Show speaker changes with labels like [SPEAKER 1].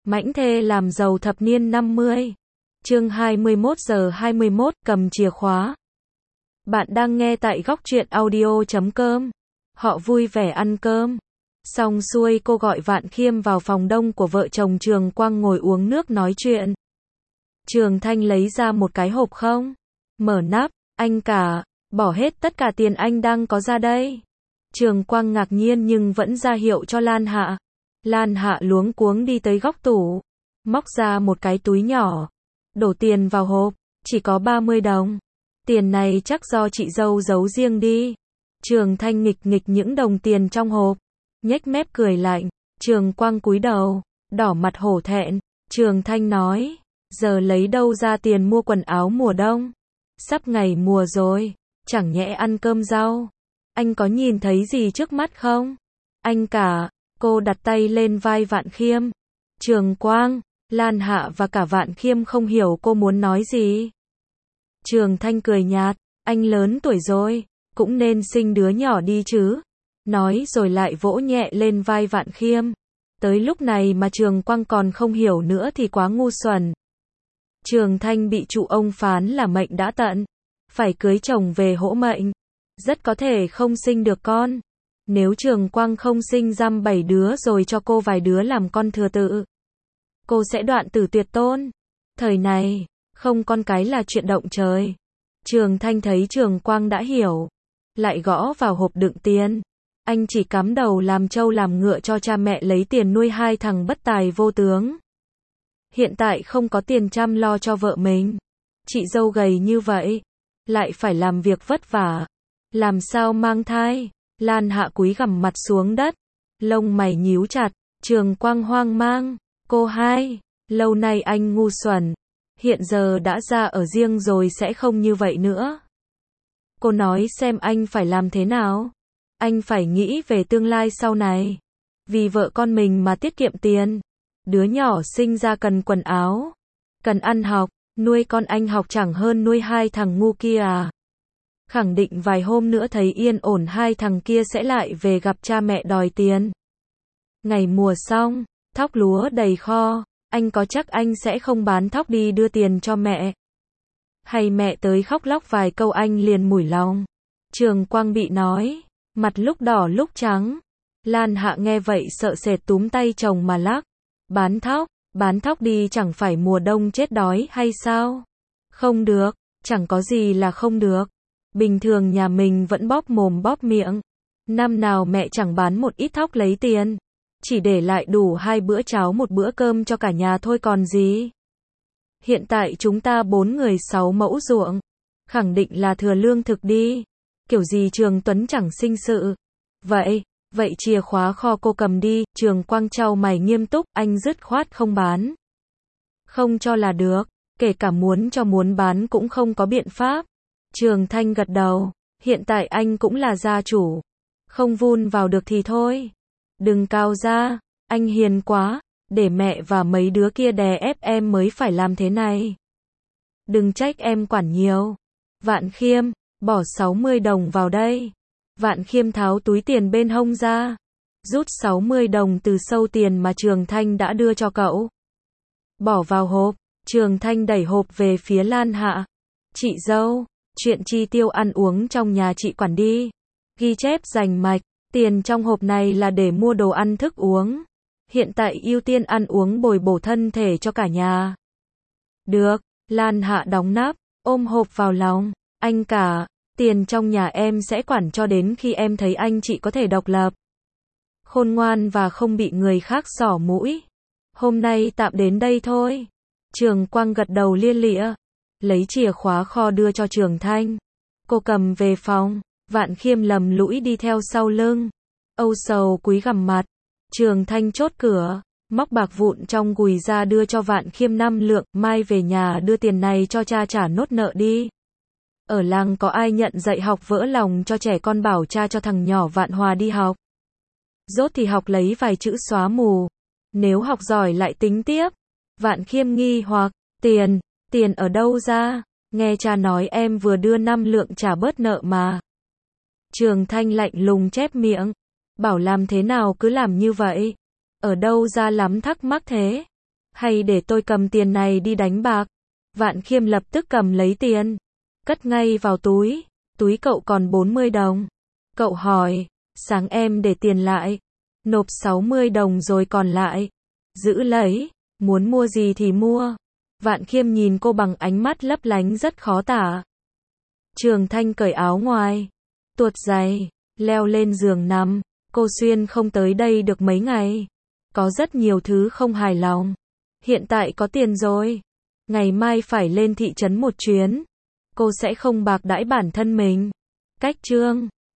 [SPEAKER 1] Mãnh thê làm giàu thập niên 50. Chương 21 giờ 21, cầm chìa khóa. Bạn đang nghe tại góc truyện audio.com. Họ vui vẻ ăn cơm. Xong xuôi cô gọi Vạn Khiêm vào phòng đông của vợ chồng Trường Quang ngồi uống nước nói chuyện. Trường Thanh lấy ra một cái hộp không. Mở nắp, anh cả, bỏ hết tất cả tiền anh đang có ra đây. Trường Quang ngạc nhiên nhưng vẫn ra hiệu cho Lan Hạ. Lan Hạ luống cuống đi tới góc tủ, móc ra một cái túi nhỏ, đổ tiền vào hộp, chỉ có 30 đồng. Tiền này chắc do chị dâu giấu riêng đi. Trường Thanh nghịch nghịch những đồng tiền trong hộp, nhếch mép cười lạnh. Trường Quang cúi đầu, đỏ mặt hổ thẹn. Trường Thanh nói, giờ lấy đâu ra tiền mua quần áo mùa đông? Sắp ngày mùa rồi, chẳng nhẽ ăn cơm rau. Anh có nhìn thấy gì trước mắt không? Anh cả. Cô đặt tay lên vai Vạn Khiêm. Trường Quang, Lan Hạ và cả Vạn Khiêm không hiểu cô muốn nói gì. Trường Thanh cười nhạt, anh lớn tuổi rồi, cũng nên sinh đứa nhỏ đi chứ. Nói rồi lại vỗ nhẹ lên vai Vạn Khiêm. Tới lúc này mà Trường Quang còn không hiểu nữa thì quá ngu xuẩn. Trường Thanh bị trụ ông phán là mệnh đã tận, phải cưới chồng về hỗ mệnh, rất có thể không sinh được con. Nếu Trường Quang không sinh dăm 7 đứa rồi cho cô vài đứa làm con thừa tự, cô sẽ đoạn tử tuyệt tôn. Thời này, không con cái là chuyện động trời. Trường Thanh thấy Trường Quang đã hiểu, lại gõ vào hộp đựng tiền. Anh chỉ cắm đầu làm trâu làm ngựa cho cha mẹ lấy tiền nuôi hai thằng bất tài vô tướng. Hiện tại không có tiền chăm lo cho vợ mình. Chị dâu gầy như vậy, lại phải làm việc vất vả, làm sao mang thai? Lan Hạ cúi gằm mặt xuống đất, lông mày nhíu chặt. Trường Quang hoang mang, cô hai, lâu nay anh ngu xuẩn, hiện giờ đã ra ở riêng rồi sẽ không như vậy nữa. Cô nói xem anh phải làm thế nào? Anh phải nghĩ về tương lai sau này, vì vợ con mình mà tiết kiệm tiền. Đứa nhỏ sinh ra cần quần áo, cần ăn học, nuôi con anh học chẳng hơn nuôi hai thằng ngu kia à? Khẳng định vài hôm nữa thấy yên ổn hai thằng kia sẽ lại về gặp cha mẹ đòi tiền. Ngày mùa xong, thóc lúa đầy kho, anh có chắc anh sẽ không bán thóc đi đưa tiền cho mẹ? Hay mẹ tới khóc lóc vài câu anh liền mủi lòng? Trường Quang bị nói, mặt lúc đỏ lúc trắng. Lan Hạ nghe vậy sợ sệt túm tay chồng mà lắc. Bán thóc đi chẳng phải mùa đông chết đói hay sao? Không được, chẳng có gì là không được. Bình thường nhà mình vẫn bóp mồm bóp miệng. Năm nào mẹ chẳng bán một ít thóc lấy tiền, chỉ để lại đủ 2 bữa cháo 1 bữa cơm cho cả nhà thôi còn gì. Hiện tại chúng ta 4 người 6 mẫu ruộng, khẳng định là thừa lương thực đi. Kiểu gì Trường Tuấn chẳng sinh sự. Vậy chìa khóa kho cô cầm đi. Trường Quang chau mày nghiêm túc, anh dứt khoát không bán. Không cho là được, kể cả muốn cho muốn bán cũng không có biện pháp. Trường Thanh gật đầu, hiện tại anh cũng là gia chủ, không vun vào được thì thôi. Đừng cao ra, anh hiền quá, để mẹ và mấy đứa kia đè ép em mới phải làm thế này. Đừng trách em quản nhiều. Vạn Khiêm, bỏ 60 đồng vào đây. Vạn Khiêm tháo túi tiền bên hông ra, rút 60 đồng từ sâu tiền mà Trường Thanh đã đưa cho cậu. Bỏ vào hộp. Trường Thanh đẩy hộp về phía Lan Hạ. Chị dâu, chuyện chi tiêu ăn uống trong nhà chị quản đi. Ghi chép rành mạch, tiền trong hộp này là để mua đồ ăn thức uống. Hiện tại ưu tiên ăn uống bồi bổ thân thể cho cả nhà. Được, Lan Hạ đóng nắp, ôm hộp vào lòng. Anh cả, tiền trong nhà em sẽ quản cho đến khi em thấy anh chị có thể độc lập, khôn ngoan và không bị người khác xỏ mũi. Hôm nay tạm đến đây thôi. Trường Quang gật đầu lia lịa, lấy chìa khóa kho đưa cho Trường Thanh. Cô cầm về phòng. Vạn Khiêm lầm lũi đi theo sau lưng, âu sầu cúi gằm mặt. Trường Thanh chốt cửa, móc bạc vụn trong gùi ra đưa cho Vạn Khiêm 5 lượng. Mai về nhà đưa tiền này cho cha trả nốt nợ đi. Ở làng có ai nhận dạy học vỡ lòng cho trẻ con, bảo cha cho thằng nhỏ Vạn Hòa đi học. Rốt thì học lấy vài chữ xóa mù, nếu học giỏi lại tính tiếp. Vạn Khiêm nghi hoặc, tiền ở đâu ra? Nghe cha nói em vừa đưa 5 lượng trả bớt nợ mà. Trường Thanh lạnh lùng chép miệng, bảo làm thế nào cứ làm như vậy. Ở đâu ra lắm thắc mắc thế? Hay để tôi cầm tiền này đi đánh bạc? Vạn Khiêm lập tức cầm lấy tiền, cất ngay vào túi. Túi cậu còn 40 đồng. Cậu hỏi, sáng em để tiền lại, nộp 60 đồng rồi còn lại. Giữ lấy, muốn mua gì thì mua. Vạn Khiêm nhìn cô bằng ánh mắt lấp lánh rất khó tả. Trường Thanh cởi áo ngoài, tuột giày, leo lên giường nằm. Cô Xuyên không tới đây được mấy ngày. Có rất nhiều thứ không hài lòng. Hiện tại có tiền rồi. Ngày mai phải lên thị trấn một chuyến. Cô sẽ không bạc đãi bản thân mình. Cách chương